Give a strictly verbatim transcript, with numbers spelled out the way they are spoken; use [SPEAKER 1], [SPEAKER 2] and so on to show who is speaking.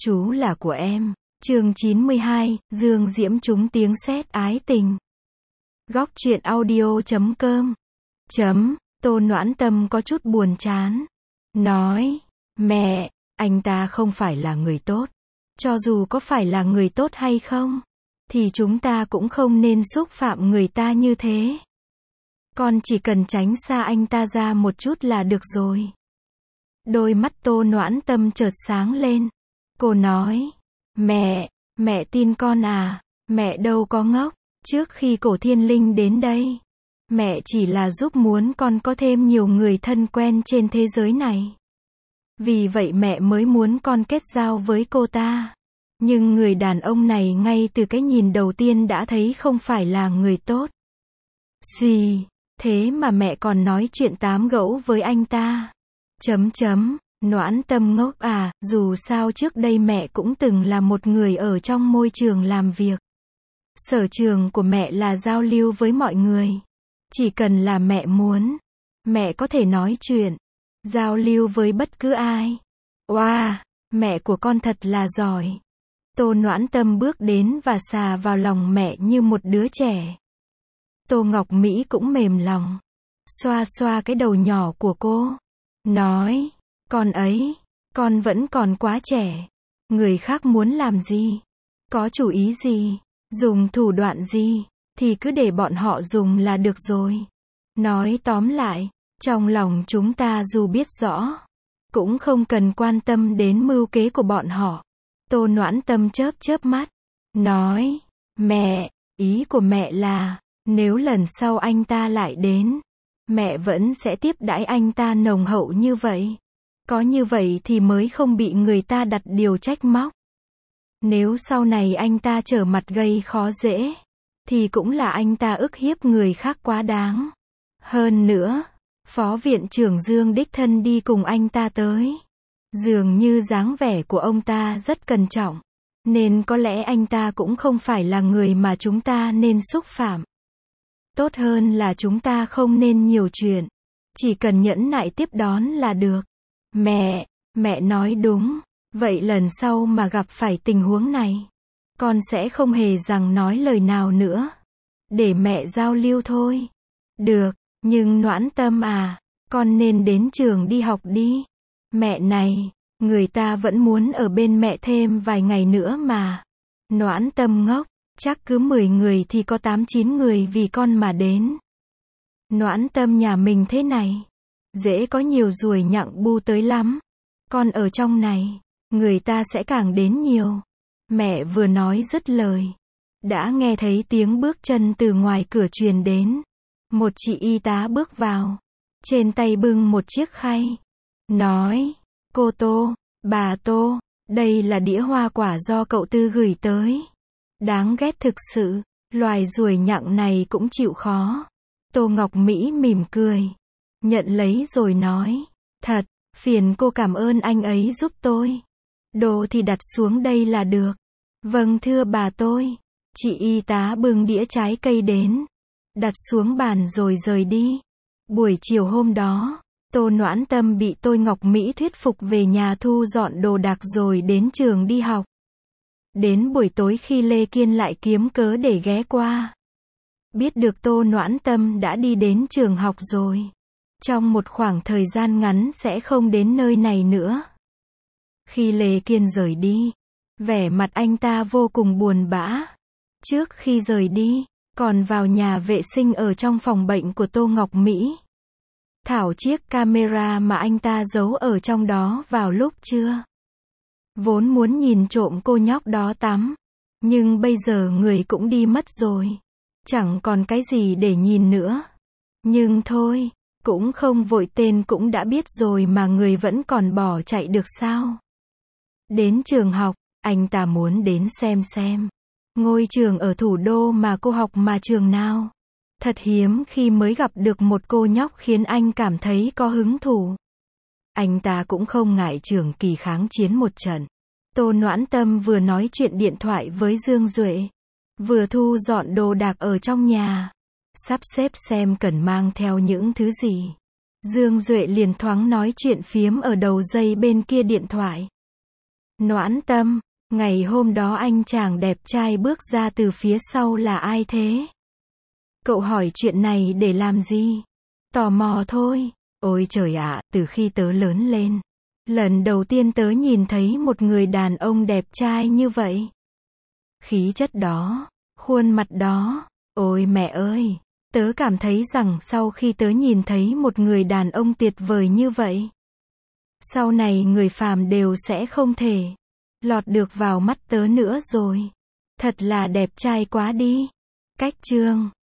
[SPEAKER 1] Chú là của em. Chương chín mươi hai, Dương Diễm trúng tiếng sét ái tình. Góc truyện audio chấm com. Chấm, Tô Noãn Tâm có chút buồn chán. Nói, mẹ, anh ta không phải là người tốt. Cho dù có phải là người tốt hay không, thì chúng ta cũng không nên xúc phạm người ta như thế. Con chỉ cần tránh xa anh ta ra một chút là được rồi. Đôi mắt Tô Noãn Tâm chợt sáng lên. Cô nói, mẹ, mẹ tin con à, mẹ đâu có ngốc. Trước khi Cổ Thiên Linh đến đây, mẹ chỉ là giúp muốn con có thêm nhiều người thân quen trên thế giới này. Vì vậy mẹ mới muốn con kết giao với cô ta. Nhưng người đàn ông này ngay từ cái nhìn đầu tiên đã thấy không phải là người tốt. Gì, thế mà mẹ còn nói chuyện tám gẫu với anh ta. Chấm chấm, Noãn Tâm ngốc à, dù sao trước đây mẹ cũng từng là một người ở trong môi trường làm việc. Sở trường của mẹ là giao lưu với mọi người. Chỉ cần là mẹ muốn, mẹ có thể nói chuyện, giao lưu với bất cứ ai. Wow, mẹ của con thật là giỏi. Tô Noãn Tâm bước đến và xà vào lòng mẹ như một đứa trẻ. Tô Ngọc Mỹ cũng mềm lòng, xoa xoa cái đầu nhỏ của cô. Nói, con ấy, con vẫn còn quá trẻ. Người khác muốn làm gì, có chủ ý gì, dùng thủ đoạn gì, thì cứ để bọn họ dùng là được rồi. Nói tóm lại, trong lòng chúng ta dù biết rõ, cũng không cần quan tâm đến mưu kế của bọn họ. Tô Noãn Tâm chớp chớp mắt, nói, mẹ, ý của mẹ là, nếu lần sau anh ta lại đến, mẹ vẫn sẽ tiếp đãi anh ta nồng hậu như vậy. Có như vậy thì mới không bị người ta đặt điều trách móc. Nếu sau này anh ta trở mặt gây khó dễ, thì cũng là anh ta ức hiếp người khác quá đáng. Hơn nữa, Phó Viện trưởng Dương đích thân đi cùng anh ta tới. Dường như dáng vẻ của ông ta rất cẩn trọng, nên có lẽ anh ta cũng không phải là người mà chúng ta nên xúc phạm. Tốt hơn là chúng ta không nên nhiều chuyện, chỉ cần nhẫn nại tiếp đón là được. Mẹ, mẹ nói đúng. Vậy lần sau mà gặp phải tình huống này, con sẽ không hề rằng nói lời nào nữa. Để mẹ giao lưu thôi. Được, nhưng Noãn Tâm à, con nên đến trường đi học đi. Mẹ này, người ta vẫn muốn ở bên mẹ thêm vài ngày nữa mà. Noãn Tâm ngốc, chắc cứ mười người thì có tám chín người vì con mà đến. Noãn Tâm nhà mình thế này, dễ có nhiều ruồi nhặng bu tới lắm. Con ở trong này, người ta sẽ càng đến nhiều. Mẹ vừa nói dứt lời, đã nghe thấy tiếng bước chân từ ngoài cửa truyền đến. Một chị y tá bước vào, trên tay bưng một chiếc khay. Nói, cô Tô, bà Tô, đây là đĩa hoa quả do cậu Tư gửi tới. Đáng ghét thực sự, loài ruồi nhặng này cũng chịu khó. Tô Ngọc Mỹ mỉm cười, nhận lấy rồi nói, thật, phiền cô cảm ơn anh ấy giúp tôi. Đồ thì đặt xuống đây là được. Vâng thưa bà tôi. Chị y tá bưng đĩa trái cây đến, đặt xuống bàn rồi rời đi. Buổi chiều hôm đó, Tô Noãn Tâm bị Tô Ngọc Mỹ thuyết phục về nhà thu dọn đồ đạc rồi đến trường đi học. Đến buổi tối khi Lê Kiên lại kiếm cớ để ghé qua, biết được Tô Noãn Tâm đã đi đến trường học rồi, trong một khoảng thời gian ngắn sẽ không đến nơi này nữa. Khi Lê Kiên rời đi, vẻ mặt anh ta vô cùng buồn bã. Trước khi rời đi, còn vào nhà vệ sinh ở trong phòng bệnh của Tô Ngọc Mỹ, thảo chiếc camera mà anh ta giấu ở trong đó vào lúc trưa. Vốn muốn nhìn trộm cô nhóc đó tắm, nhưng bây giờ người cũng đi mất rồi, chẳng còn cái gì để nhìn nữa. Nhưng thôi, cũng không vội, tên cũng đã biết rồi mà người vẫn còn bỏ chạy được sao? Đến trường học, anh ta muốn đến xem xem ngôi trường ở thủ đô mà cô học mà trường nào. Thật hiếm khi mới gặp được một cô nhóc khiến anh cảm thấy có hứng thú. Anh ta cũng không ngại trường kỳ kháng chiến một trận. Tô Noãn Tâm vừa nói chuyện điện thoại với Dương Duệ, vừa thu dọn đồ đạc ở trong nhà, sắp xếp xem cần mang theo những thứ gì. Dương Duệ liền thoáng nói chuyện phiếm ở đầu dây bên kia điện thoại. Noãn Tâm, ngày hôm đó anh chàng đẹp trai bước ra từ phía sau là ai thế? Cậu hỏi chuyện này để làm gì? Tò mò thôi. Ôi trời ạ, từ khi tớ lớn lên, lần đầu tiên tớ nhìn thấy một người đàn ông đẹp trai như vậy. Khí chất đó, khuôn mặt đó, ôi mẹ ơi, tớ cảm thấy rằng sau khi tớ nhìn thấy một người đàn ông tuyệt vời như vậy, sau này người phàm đều sẽ không thể lọt được vào mắt tớ nữa rồi. Thật là đẹp trai quá đi. Cách chương